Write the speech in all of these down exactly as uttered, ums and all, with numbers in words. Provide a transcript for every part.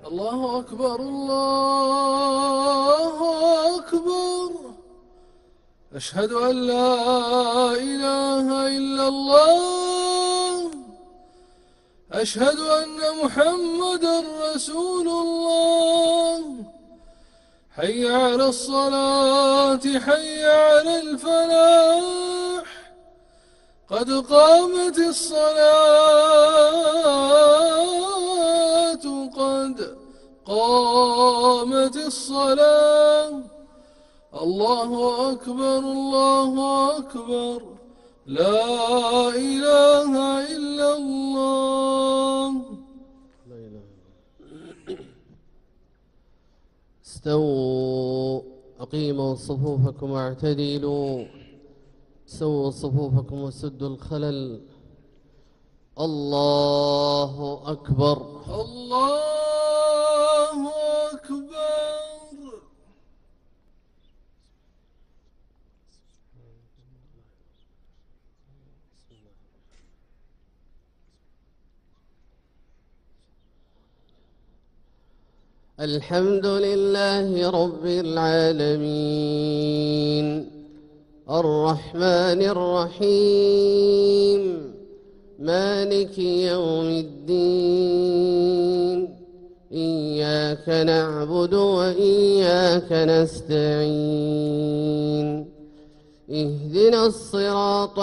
الله أكبر الله أكبر. أشهد أن لا إله إلا الله. أشهد أن محمدًا رسول الله. حي على الصلاة حي على الفلاح. قد قامت الصلاة قد قامت الصلاة. الله أكبر الله أكبر. لا إله إلا الله. استووا أقيموا صفوفكم واعتدلوا. سووا صفوفكم وسدوا الخلل. الله أكبر الله أكبر. الحمد لله رب العالمين الرحمن الرحيم مالك يوم الدين. إياك نعبد وإياك نستعين. اهدنا الصراط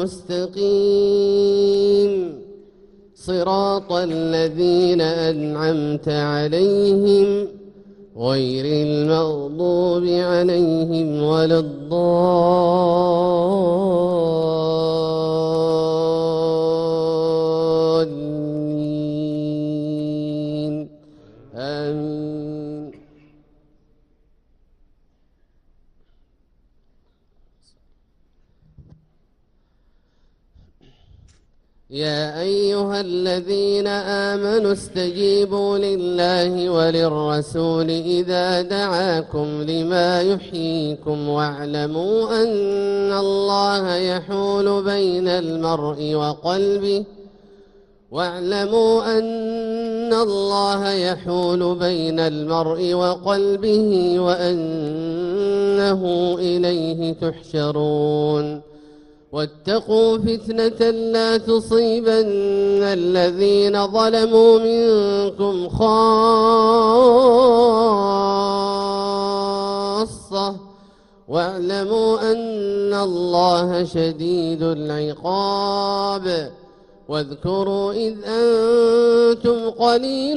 المستقيم صراط الذين أنعمت عليهم غير المغضوب عليهم ولا الضالين. آمين. يا أيها الذين آمنوا استجيبوا لله وللرسول إذا دعاكم لما يحييكم واعلموا أن الله يحول بين المرء وقلبه واعلموا أن الله يحول بين المرء وقلبه وأنه إليه تحشرون. واتقوا فتنة لا تصيبن الذين ظلموا منكم خاصة واعلموا أن الله شديد العقاب. واذكروا إذ أنتم قليل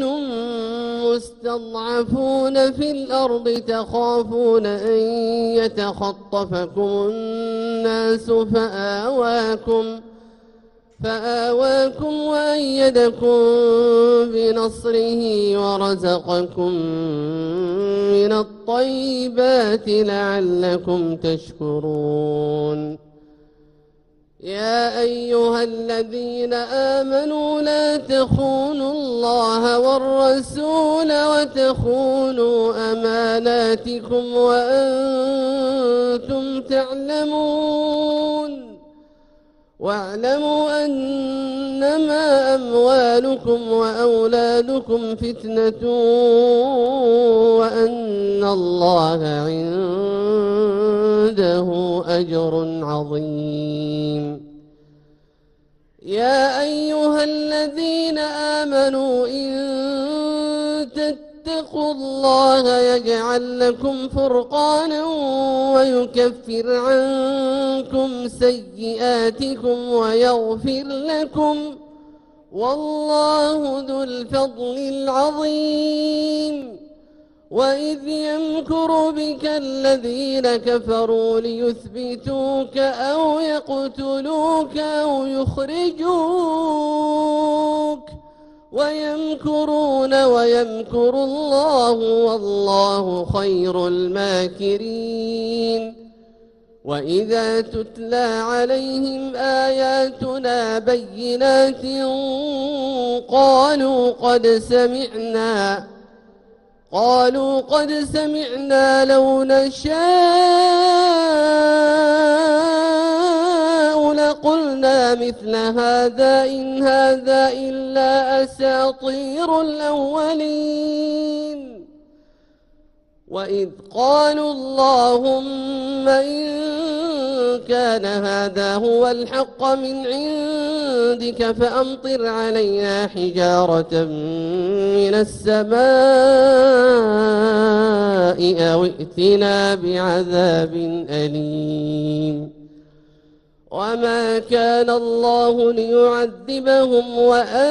مستضعفون في الأرض تخافون أن يتخطفكم الناس فآواكم فآواكم وأيدكم بنصره ورزقكم من الطيبات لعلكم تشكرون. يا أيها الذين آمنوا لا تخونوا الله والرسول وتخونوا أماناتكم وأنتم تعلمون. واعلموا أنما أموالكم وأولادكم فتنة وأن الله عنده أجر عظيم. يا أيها الذين آمنوا إن تتقوا الله يجعل لكم فرقانا ويكفر عنكم سيئاتكم ويغفر لكم والله ذو الفضل العظيم. وإذ يمكر بك الذين كفروا ليثبتوك أو يقتلوك أو يخرجوك ويمكرون ويمكر الله والله خير الماكرين. وإذا تتلى عليهم آياتنا بينات قالوا قد سمعنا قالوا قد سمعنا لو نشاء أئنا قلنا مثل هذا إن هذا إلا أساطير الأولين وإذ قالوا اللهم إن كان هذا هو الحق من عندك فأمطر علينا حجارة من السماء أو ائتنا بعذاب أليم وما كان الله ليعذبهم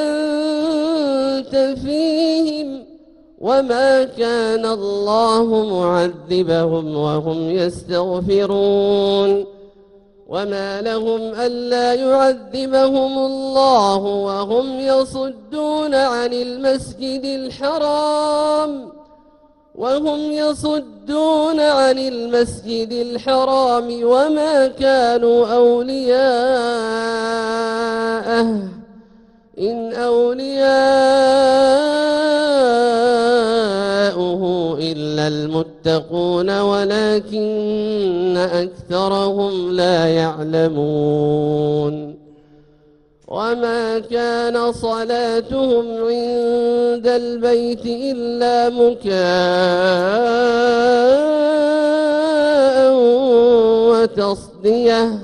وأنت فيهم وما كان الله معذبهم وهم يستغفرون وما لهم ألا يعذبهم الله وهم يصدون عن المسجد الحرام وهم يصدون عن المسجد الحرام وما كانوا أولياءه إن أولياؤه إلا المتقون ولكن أكثرهم لا يعلمون وما كان صلاتهم عند البيت إلا مكاء وتصديه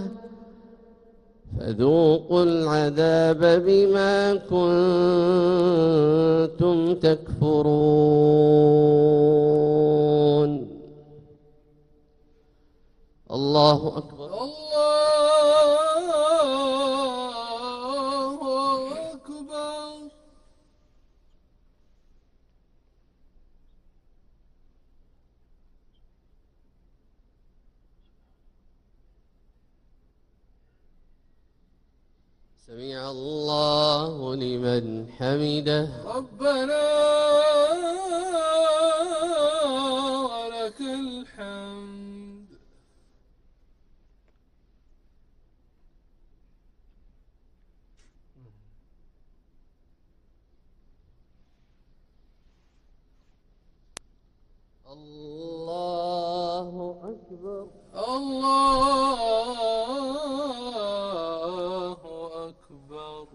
فذوقوا العذاب بما كنتم تكفرون. الله أكبر. الله أكبر. سمع الله لمن حمده. ربنا ولك الحمد. الله أكبر. الله أكبر.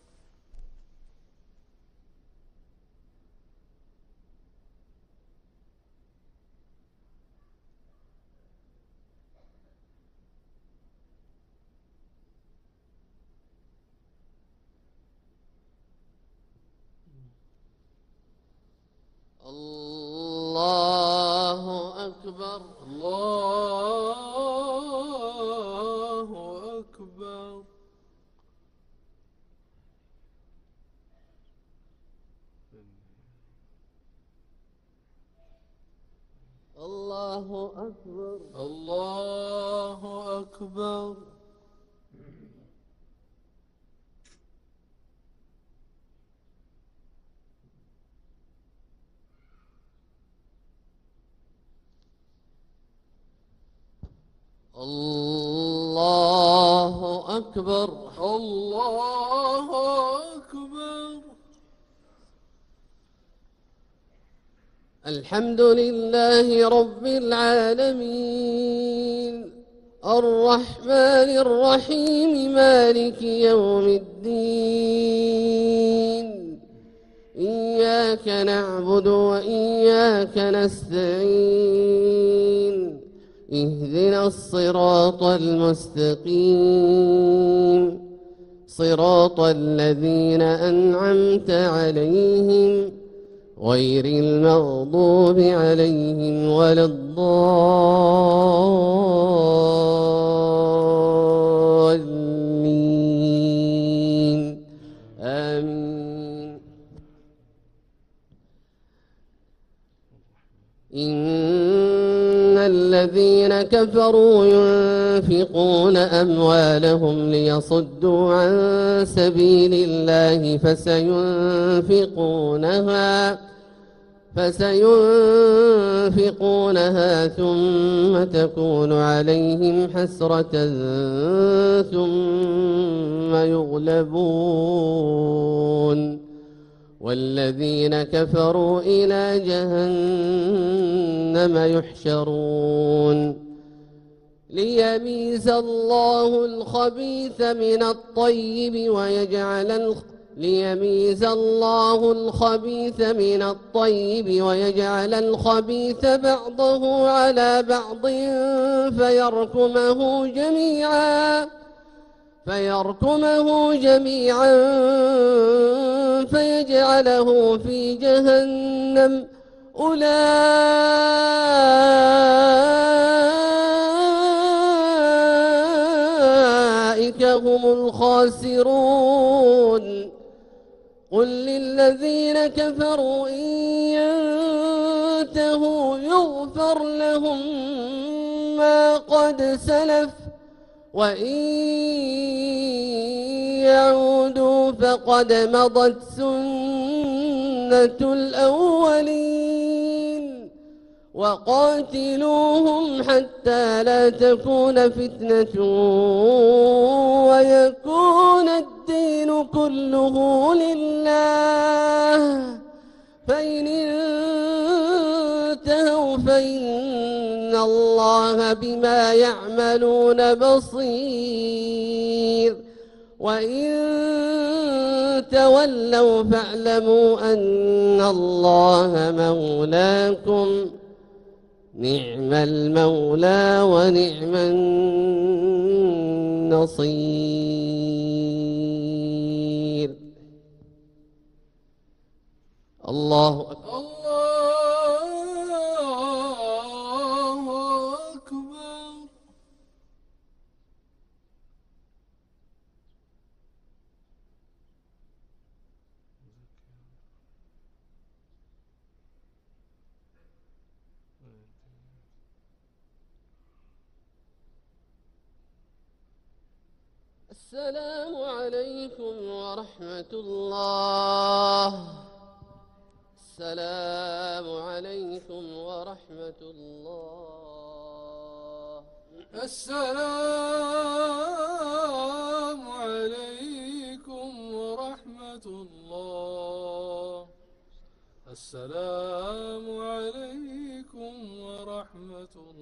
الله أكبر. الله أكبر. الله أكبر. الله أكبر. الله أكبر. الله أكبر. الحمد لله رب العالمين الرحمن الرحيم مالك يوم الدين إياك نعبد وإياك نستعين اهدنا الصراط المستقيم صراط الذين أنعمت عليهم غير المغضوب عليهم ولا الضالين آمين. إن الذين كفروا ينفقون أموالهم ليصدوا عن سبيل الله فسينفقونها فسينفقونها ثم تكون عليهم حسرة ثم يغلبون والذين كفروا إلى جهنم يحشرون ليميز الله الخبيث من الطيب ويجعل الخ... ليميز الله الخبيث من الطيب ويجعل الخبيث بعضه على بعض فيركمه جميعا فيركمه جميعا فيجعله في جهنم أولئك هم الخاسرون قل للذين كفروا إن ينتهوا يغفر لهم ما قد سلف وإن يعودوا فقد مضت سنة الأولين وقاتلوهم حتى لا تكون فتنة ويكون الدين كله لله فإن انتهوا فإن الله بما يعملون بصير وإن تولوا فاعلموا أن الله مولاكم نعم المولى ونعم النصير. الله أكبر. الله أكبر. السلام عليكم ورحمة الله. السلام عليكم ورحمة الله. السلام عليكم ورحمة الله. السلام عليكم ورحمة الله.